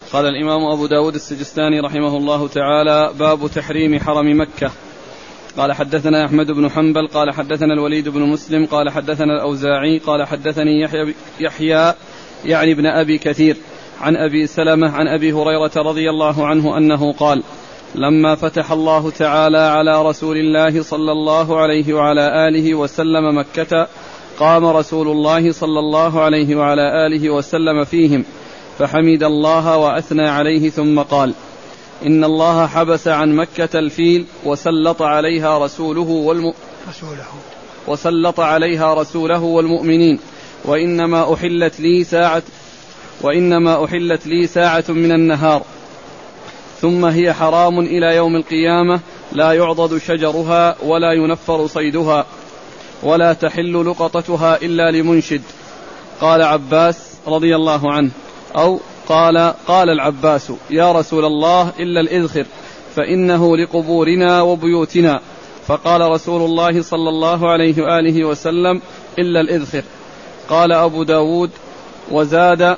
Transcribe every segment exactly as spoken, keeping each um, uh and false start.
قال الإمام أبو داود السجستاني رحمه الله تعالى: باب تحريم حرم مكة. قال حدثنا أحمد بن حنبل قال حدثنا الوليد بن مسلم قال حدثنا الأوزاعي قال حدثني يحيى, يحيى يعني ابن أبي كثير عن أبي سلمة عن أبي هريرة رضي الله عنه أنه قال: لما فتح الله تعالى على رسول الله صلى الله عليه وعلى آله وسلم مكة قام رسول الله صلى الله عليه وعلى آله وسلم فيهم فحمد الله وأثنى عليه ثم قال: إن الله حبس عن مكة الفيل وسلط عليها رسوله, والم... رسوله. وسلط عليها رسوله والمؤمنين وإنما أحلت لي ساعة وإنما أحلت لي ساعة من النهار ثم هي حرام إلى يوم القيامة لا يعضد شجرها ولا ينفر صيدها ولا تحل لقطتها إلا لمنشد. قال عباس رضي الله عنه أو قال قال العباس: يا رسول الله إلا الإذخر فإنه لقبورنا وبيوتنا. فقال رسول الله صلى الله عليه وآله وسلم: إلا الإذخر. قال أبو داود: وزاد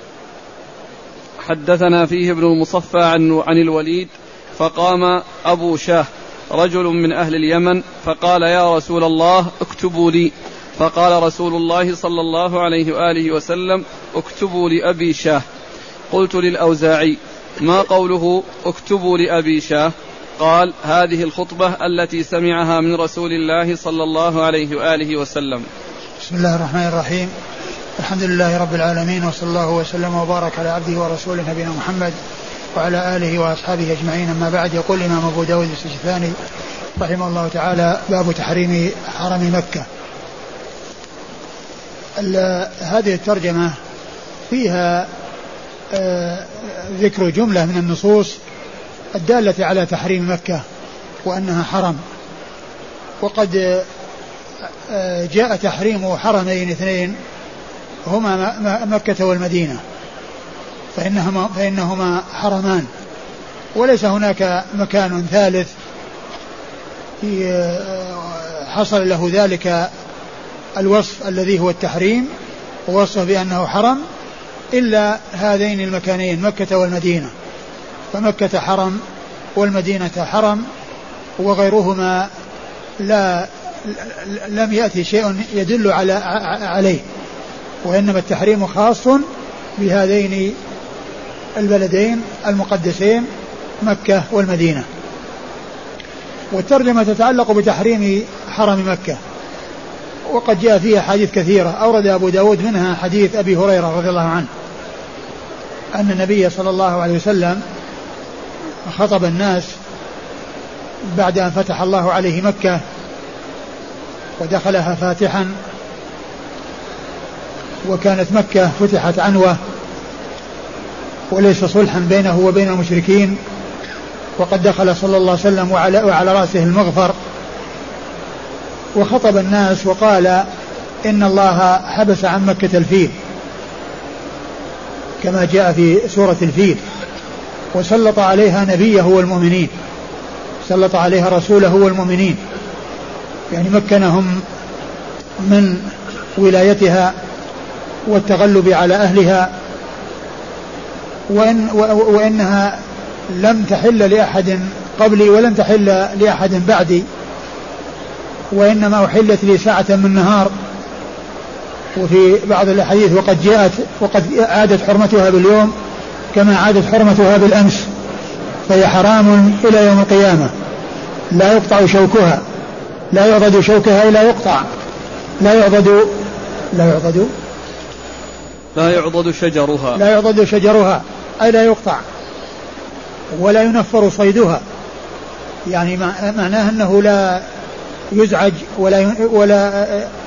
حدثنا فيه ابن المصفى عن, عن الوليد فقام أبو شاه رجل من أهل اليمن فقال: يا رسول الله اكتبوا لي. فقال رسول الله صلى الله عليه وآله وسلم: اكتبوا لأبي شاه. قلت للأوزاعي: ما قوله اكتبوا لأبي شاه؟ قال: هذه الخطبة التي سمعها من رسول الله صلى الله عليه وآله وسلم. بسم الله الرحمن الرحيم. الحمد لله رب العالمين، وصلى الله وسلم وبارك على عبده ورسوله نبينا محمد وعلى آله وأصحابه أجمعين. أما بعد، يقول الإمام أبو داود السجستاني رحمه الله تعالى: باب تحريم حرم مكة. هذه الترجمة فيها ذكر جملة من النصوص الدالة على تحريم مكة وأنها حرم، وقد جاء تحريم حرمين اثنين هما مكة والمدينة، فإنهما, فإنهما حرمان، وليس هناك مكان ثالث حصل له ذلك الوصف الذي هو التحريم ووصف بأنه حرم إلا هذين المكانين مكة والمدينة. فمكة حرم والمدينة حرم، وغيرهما لا لم يأتي شيء يدل على عليه، وإنما التحريم خاص بهذين البلدين المقدسين مكة والمدينة. والترجمة تتعلق بتحريم حرم مكة، وقد جاء فيها حديث كثيرة. أورد أبو داود منها حديث أبي هريرة رضي الله عنه أن النبي صلى الله عليه وسلم خطب الناس بعد أن فتح الله عليه مكة ودخلها فاتحا، وكانت مكة فتحت عنوة وليس صلحا بينه وبين المشركين، وقد دخل صلى الله عليه وسلم وعلى, وعلى رأسه المغفر، وخطب الناس وقال: إن الله حبس عن مكة الفيل كما جاء في سورة الفيل، وسلط عليها نبيه والمؤمنين، سلط عليها رسوله والمؤمنين، يعني مكنهم من ولايتها والتغلب على أهلها، وإن وإنها لم تحل لأحد قبلي ولم تحل لأحد بعدي، وإنما أحلت لي ساعة من نهار. وفي بعض الحديث: وقد جاءت وقد عادت حرمتها باليوم كما عادت حرمتها بالأمس، فهي حرام إلى يوم القيامة لا يقطع شوكها، لا يعضد شوكها إلا يقطع، لا يعضد لا يعضد لا يعضد شجرها لا يعضد شجرها أي لا يقطع، ولا ينفر صيدها، يعني معناه أنه لا يزعج ولا ولا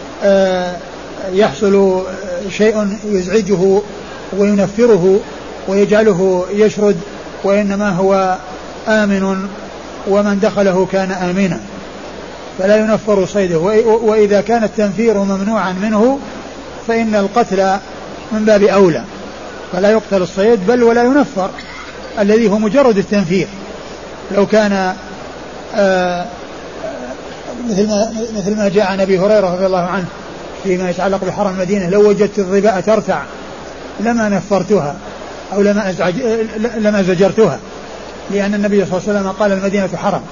يحصل شيء يزعجه وينفره ويجعله يشرد، وإنما هو آمن، ومن دخله كان آمنا، فلا ينفر صيده. وإذا كان التنفير ممنوعا منه فإن القتل من باب أولى، فلا يقتل الصيد بل ولا ينفر الذي هو مجرد التنفير. لو كان آه مثل ما, مثل ما جاء عن أبي هريرة رضي الله عنه فيما يتعلق بحرم المدينة: لو وجدت الظباء ترتع لما نفرتها، أو لما, أزعج لما زجرتها، لأن النبي صلى الله عليه وسلم قال المدينة حرم،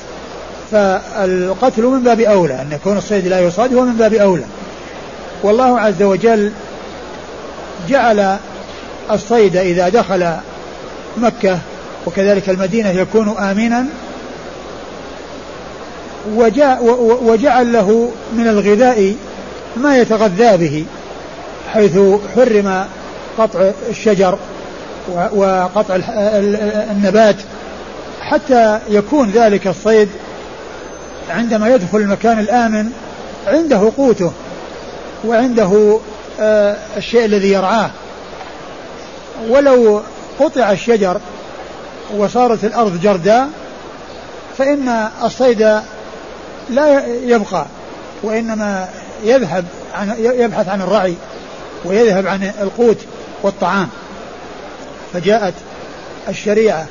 فالقتل من باب أولى، أن يكون الصيد لا يصاد هو من باب أولى. والله عز وجل جعل الصيد إذا دخل مكة وكذلك المدينة يكون آمنا، وجعل له من الغذاء ما يتغذى به، حيث حرم قطع الشجر وقطع النبات حتى يكون ذلك الصيد عندما يدخل المكان الآمن عنده قوته وعنده الشيء الذي يرعاه. ولو قطع الشجر وصارت الأرض جرداء فإن الصيد لا يبقى، وإنما يذهب عن يبحث عن الرعي ويذهب عن القوت والطعام. فجاءت الشريعة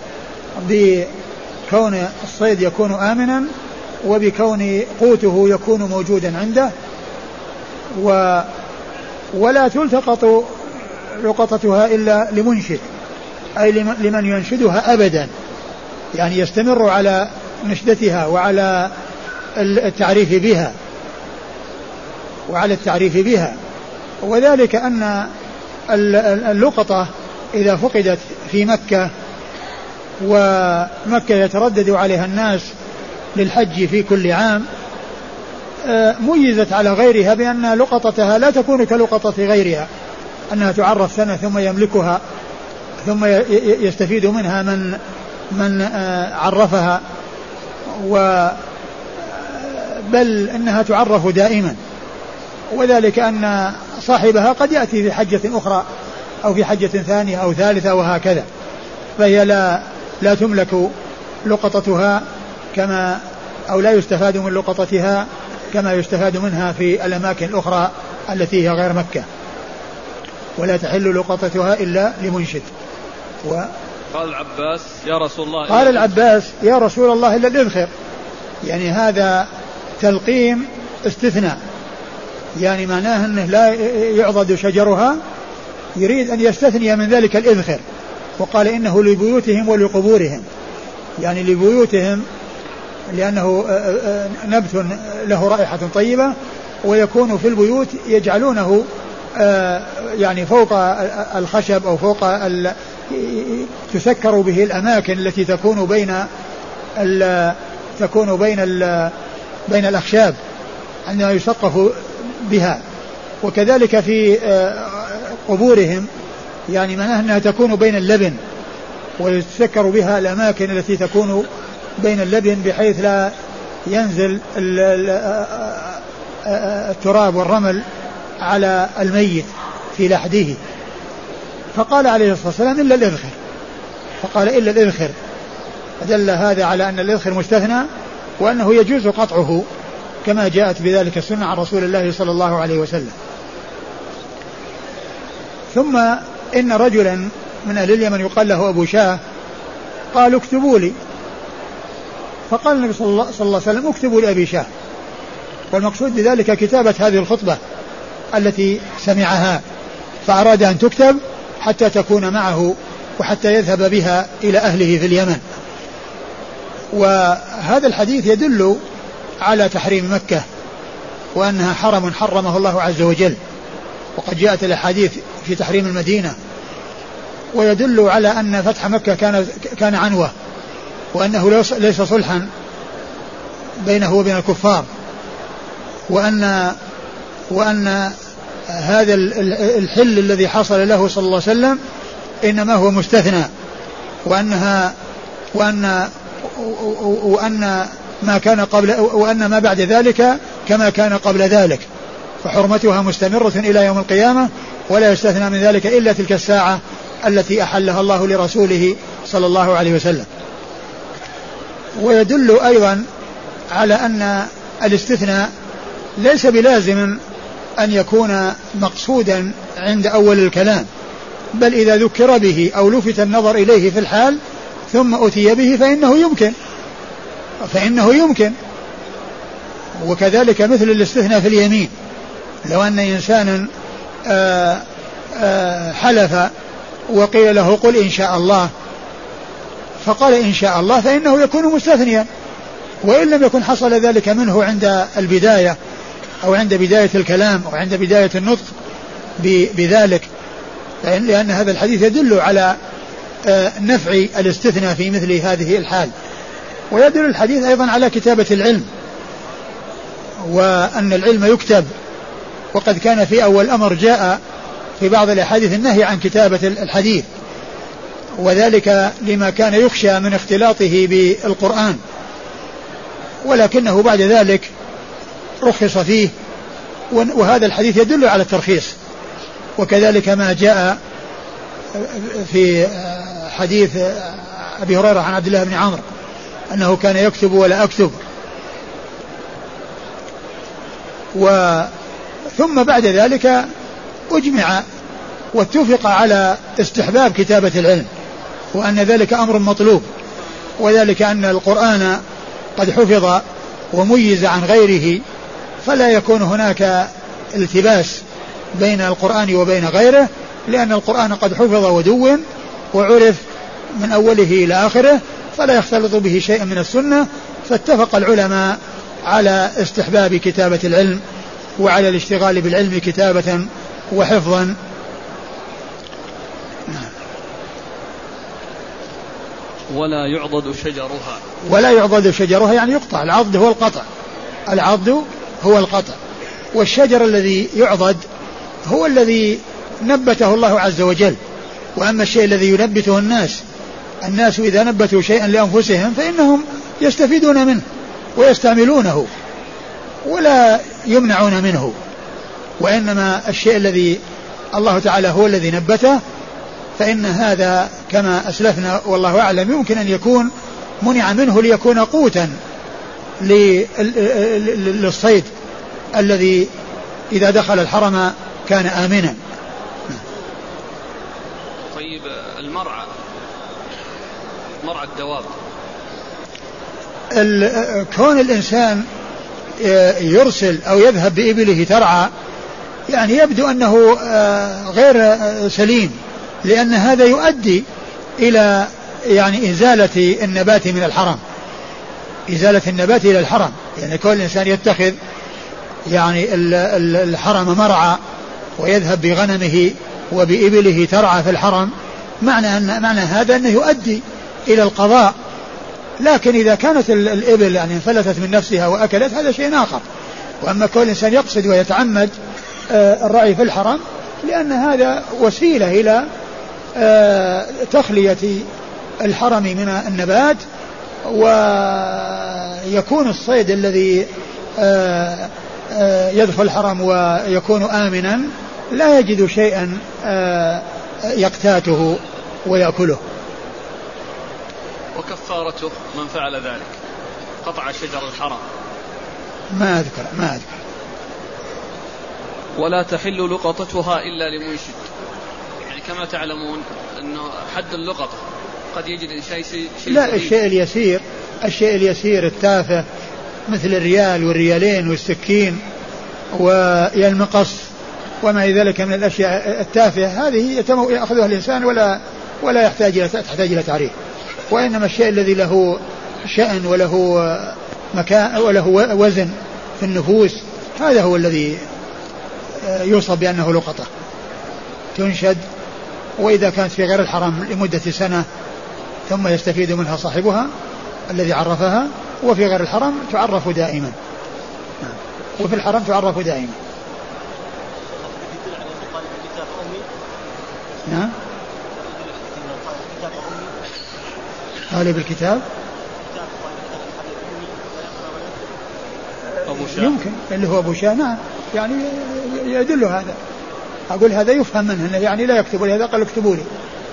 بكون الصيد يكون آمنا وبكون قوته يكون موجودا عنده، و ولا تلتقط لقطتها إلا لمنشد، أي لمن ينشدها أبدا، يعني يستمر على نشدتها وعلى التعريف بها وعلى التعريف بها. وذلك أن اللقطة إذا فقدت في مكة، ومكة يتردد عليها الناس للحج في كل عام، ميزت على غيرها بأن لقطتها لا تكون كلقطة غيرها، أنها تعرف سنة ثم يملكها ثم يستفيد منها من من عرفها، بل إنها تعرف دائما. وذلك أن صاحبها قد يأتي في حجة أخرى أو في حجة ثانية أو ثالثة وهكذا، فهي لا لا تملك لقطتها كما أو لا يستفاد من لقطتها كما يستفاد منها في الأماكن الأخرى التي هي غير مكة، ولا تحل لقطتها إلا لمنشد. و قال العباس يا رسول الله قال العباس يا رسول الله إلا الإذخر، يعني هذا تلقيم استثناء، يعني معناه أنه لا يعضد شجرها، يريد أن يستثني من ذلك الإذخر، وقال إنه لبيوتهم ولقبورهم، يعني لبيوتهم لأنه نبت له رائحة طيبة، ويكون في البيوت يجعلونه يعني فوق الخشب أو فوق تسكر به الأماكن التي تكون بين تكون بين بين الأخشاب عندما يسقف بها. وكذلك في قبورهم يعني معناها أنها تكون بين اللبن، ويتسكر بها الأماكن التي تكون بين اللبن بحيث لا ينزل التراب والرمل على الميت في لحده. فقال عليه الصلاة والسلام إلا الإذخر، فقال إلا الإذخر، فدل هذا على أن الإذخر مستثنى وأنه يجوز قطعه كما جاءت بذلك السنة عن رسول الله صلى الله عليه وسلم. ثم إن رجلا من أهل اليمن يقال له أبو شاه قالوا اكتبوا لي، فقال النبي صلى الله عليه وسلم اكتبوا لأبي شاه، والمقصود بذلك كتابة هذه الخطبة التي سمعها، فأراد أن تكتب حتى تكون معه وحتى يذهب بها إلى أهله في اليمن. وهذا الحديث يدل على تحريم مكة وأنها حرم حرمه الله عز وجل، وقد جاءت الأحاديث في تحريم المدينة، ويدل على أن فتح مكة كان كان عنوة، وأنه ليس صلحا بينه وبين الكفار، وأن وأن هذا الحل الذي حصل له صلى الله عليه وسلم إنما هو مستثنى، وأنها وأن وأن ما كان قبل وأن ما بعد ذلك كما كان قبل ذلك، فحرمتها مستمرة إلى يوم القيامة، ولا يستثنى من ذلك إلا تلك الساعة التي أحلها الله لرسوله صلى الله عليه وسلم. ويدل أيضا على أن الاستثناء ليس بلازم أن يكون مقصودا عند أول الكلام، بل إذا ذكر به أو لفت النظر إليه في الحال ثم أتي به فإنه يمكن فإنه يمكن وكذلك مثل الاستثناء في اليمين، لو أن إنسانا آآ آآ حلف وقيل له قل إن شاء الله، فقال إن شاء الله فإنه يكون مستثنيا، وإن لم يكن حصل ذلك منه عند البداية أو عند بداية الكلام أو عند بداية النطق بذلك، لأن هذا الحديث يدل على نفع الاستثناء في مثل هذه الحال. ويدل الحديث أيضا على كتابة العلم، وأن العلم يكتب، وقد كان في أول الأمر جاء في بعض الأحاديث النهي عن كتابة الحديث، وذلك لما كان يخشى من اختلاطه بالقرآن، ولكنه بعد ذلك رخص فيه، وهذا الحديث يدل على الترخيص. وكذلك ما جاء في حديث أبي هريرة عن عبد الله بن عمرو أنه كان يكتب ولا أكتب. ثم بعد ذلك أجمع واتفق على استحباب كتابة العلم، وأن ذلك أمر مطلوب، وذلك أن القرآن قد حفظ وميز عن غيره، فلا يكون هناك التباس بين القرآن وبين غيره، لأن القرآن قد حفظ ودون وعرف من أوله إلى آخره، فلا يختلط به شيء من السنة. فاتفق العلماء على استحباب كتابة العلم وعلى الاشتغال بالعلم كتابة وحفظا. ولا يعضد شجرها. ولا يعضد شجرها يعني يقطع. العضد هو القطع، العضد هو القطع، والشجر الذي يعضد هو الذي نبته الله عز وجل. وأما الشيء الذي ينبته الناس، الناس إذا نبتوا شيئا لأنفسهم فإنهم يستفيدون منه ويستعملونه ولا يمنعون منه، وإنما الشيء الذي الله تعالى هو الذي نبته، فإن هذا كما أسلفنا والله أعلم يمكن أن يكون منع منه ليكون قوتا للصيد الذي إذا دخل الحرم كان آمنا. طيب المرعى، مرعى الدواب، كون الإنسان يرسل أو يذهب بإبله ترعى يعني يبدو أنه غير سليم، لأن هذا يؤدي إلى يعني إزالة النبات من الحرم، إزالة النبات إلى الحرم. يعني كل إنسان يتخذ يعني الحرم مرعى ويذهب بغنمه وبإبله ترعى في الحرم، معنى أن معنى هذا أنه يؤدي إلى القضاء. لكن إذا كانت الإبل يعني انفلتت من نفسها وأكلت هذا شيء آخر. وأما كل إنسان يقصد ويتعمد الرعي في الحرم، لأن هذا وسيلة إلى تخلية الحرم من النبات، ويكون الصيد الذي يدخل الحرم ويكون آمنا لا يجد شيئا يقتاته ويأكله. وكفارته من فعل ذلك قطع شجر الحرم؟ ما أذكر ما أذكر. ولا تحل لقطتها إلا لمنشد. يعني كما تعلمون أنه حد اللقطة قد يجد شيء شيء لا، الشيء اليسير، الشيء اليسير التافه مثل الريال والريالين والسكين والمقص وما ذلك من الأشياء التافهة، هذه يأخذها الإنسان ولا ولا يحتاج إلى تحتاج إلى تعريف. وإنما الشيء الذي له شأن وله مكان وله وزن في النفوس هذا هو الذي يوصف بأنه لقطة تنشد. وإذا كانت في غير الحرم لمدة سنة ثم يستفيد منها صاحبها الذي عرفها، وفي غير الحرم تعرف دائما، وفي الحرم تعرف دائما. نعم. طالب الكتاب أبو شاه يمكن اللي هو أبو شاه، نعم يعني يدل هذا. أقول هذا يفهم منه يعني لا يكتب، لهذا قال اكتبوا لي.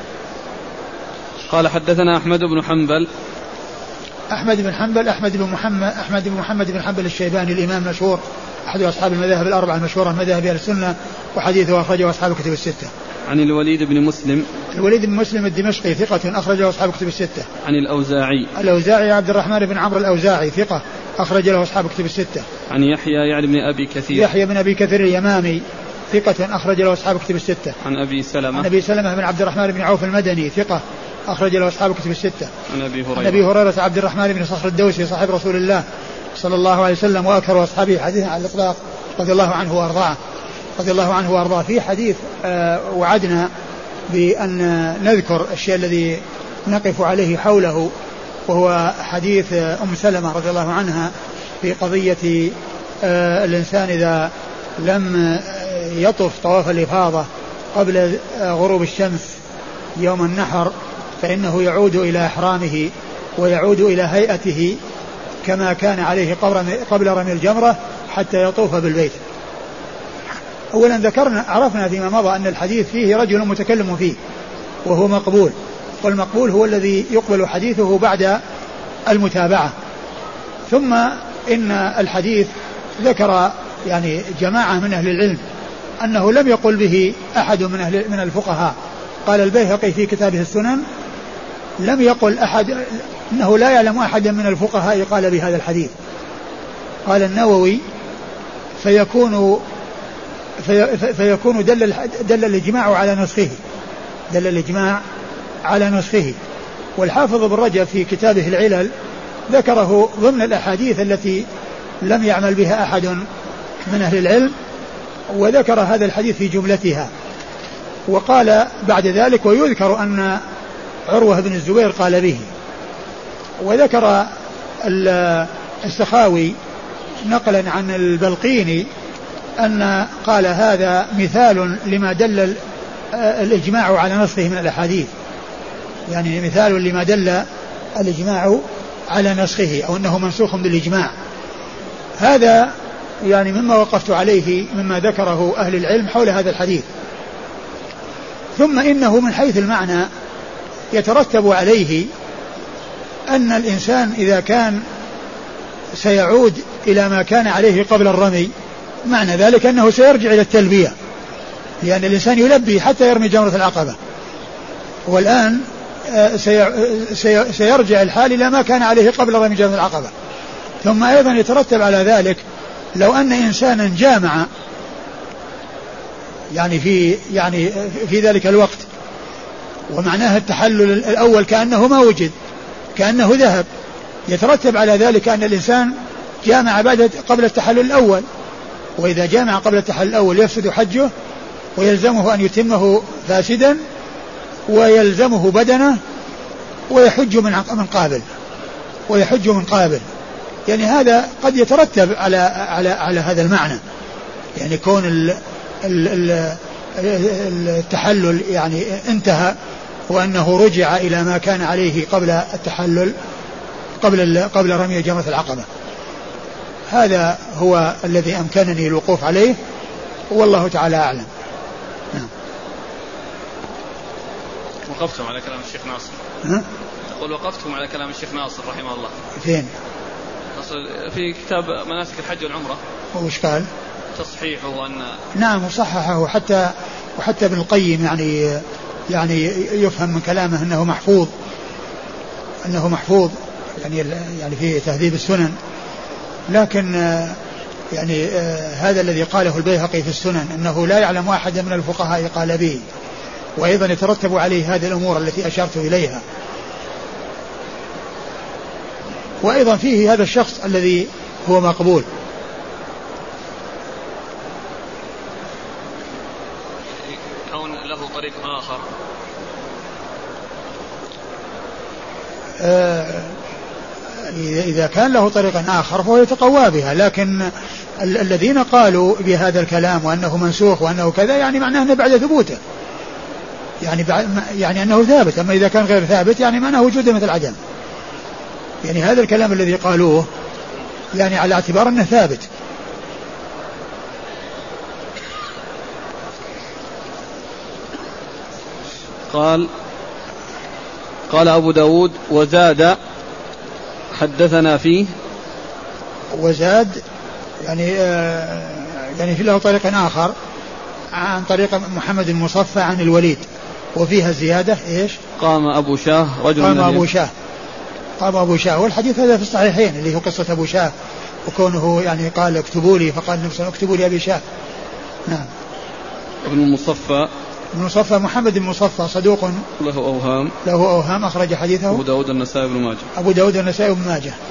قال حدثنا أحمد بن حنبل. أحمد بن حنبل أحمد بن محمد أحمد بن محمد بن حنبل الشيباني الإمام المشهور أحد أصحاب المذاهب الأربعة المشهورة مذاهب أهل السنة، وحديثه أخرجه أصحاب الكتب الستة. عن الوليد بن مسلم. الوليد بن مسلم الدمشقي ثقة أخرجه أصحاب الكتب الستة. عن الأوزاعي. الأوزاعي عبد الرحمن بن عمرو الأوزاعي ثقة أخرج له أصحاب الكتب الستة. عن يحيى يعني بن أبي كثير. يحيى بن أبي كثير اليمامي ثقة أخرج له أصحاب كتب الستة. عن أبي سلمة عن أبي سلمة بن عبد الرحمن بن عوف المدني ثقة أخرج له أصحاب كتب الستة. عن أبي هريرة عن أبي هريرة عبد الرحمن بن صخر الدوسي صاحب رسول الله صلى الله عليه وسلم وأكثر أصحابه حديثا على الإطلاق رضي الله عنه وأرضاه رضي الله عنه وأرضاه. في حديث آه وعدنا بأن نذكر الشيء الذي نقف عليه حوله، وهو حديث أم سلمة رضي الله عنها في قضية آه الإنسان إذا لم يطف طواف الإفاضة قبل غروب الشمس يوم النحر فإنه يعود إلى إحرامه ويعود إلى هيئته كما كان عليه قبل رمي الجمرة حتى يطوف بالبيت. أولا ذكرنا عرفنا فيما مضى أن الحديث فيه رجل متكلم فيه وهو مقبول، والمقبول هو الذي يقبل حديثه بعد المتابعة. ثم إن الحديث ذكر يعني جماعة من أهل العلم أنه لم يقل به أحد من أهل من الفقهاء. قال البيهقي في كتابه السنن لم يقل أحد أنه لا يعلم أحدا من الفقهاء قال بهذا الحديث. قال النووي فيكون في فيكون دل دل الإجماع على نسخه دل الإجماع على نسخه. والحافظ ابن رجب في كتابه العلل ذكره ضمن الأحاديث التي لم يعمل بها أحد من أهل العلم، وذكر هذا الحديث في جملتها. وقال بعد ذلك ويذكر أن عروة بن الزبير قال به. وذكر السخاوي نقلا عن البلقيني أن قال هذا مثال لما دل الإجماع على نسخه من الأحاديث، يعني مثال لما دل الإجماع على نسخه أو أنه منسوخ بالإجماع. هذا يعني مما وقفت عليه مما ذكره أهل العلم حول هذا الحديث. ثم إنه من حيث المعنى يترتب عليه أن الإنسان إذا كان سيعود إلى ما كان عليه قبل الرمي معنى ذلك أنه سيرجع إلى التلبية، لأن الإنسان يلبي حتى يرمي جمرة العقبة، والآن سيرجع الحال إلى ما كان عليه قبل رمي جمرة العقبة. ثم أيضا يترتب على ذلك لو أن إنسانا جامع يعني في يعني في ذلك الوقت ومعناه التحلل الأول كأنه ما وجد كأنه ذهب، يترتب على ذلك أن الإنسان جامع بعد قبل التحلل الأول، وإذا جامع قبل التحلل الأول يفسد حجه ويلزمه أن يتمه فاسدا ويلزمه بدنه ويحج من قابل ويحج من قابل. يعني هذا قد يترتب على على على هذا المعنى، يعني كون ال ال التحلل يعني انتهى وأنه رجع إلى ما كان عليه قبل التحلل قبل قبل رمي جمرة العقبة. هذا هو الذي أمكنني الوقوف عليه والله تعالى أعلم. نعم. وقفتم على كلام الشيخ ناصر. ها؟ تقول وقفتم على كلام الشيخ ناصر رحمه الله. فين؟ في كتاب مناسك الحج والعمرة. وش قال؟ تصحيحه أن نعم وصححه، حتى وحتى ابن القيم يعني يعني يفهم من كلامه أنه محفوظ أنه محفوظ يعني يعني في تهذيب السنن. لكن يعني هذا الذي قاله البيهقي في السنن أنه لا يعلم أحد من الفقهاء قال به، وأيضا يترتب عليه هذه الأمور التي أشرت إليها. وأيضا فيه هذا الشخص الذي هو مقبول. كون له طريق آخر آه إذا كان له طريق آخر فهو يتقوى بها، لكن ال- الذين قالوا بهذا الكلام وأنه منسوخ وأنه كذا يعني معناه أنه بعد ثبوته، يعني بعد يعني أنه ثابت. أما إذا كان غير ثابت يعني معناه وجوده مثل عدم. يعني هذا الكلام الذي قالوه يعني على اعتبار أنه ثابت. قال قال أبو داود وزاد حدثنا فيه وزاد يعني آه يعني في له طريق آخر عن طريق محمد المصفى عن الوليد وفيها زيادة إيش؟ قام أبو شاه رجل قام أبو شاه قام أبو شاه والحديث هذا في الصحيحين اللي هو قصة أبو شاه وكونه يعني قال اكتبوا لي، فقال نفسه اكتبوا لي أبي شاه. نعم. ابن المصفى ابن المصفى محمد بن المصفى صدوق له أوهام له أوهام أخرج حديثه أبو داود النسائي بن ماجه أبو داود النسائي بن ماجه.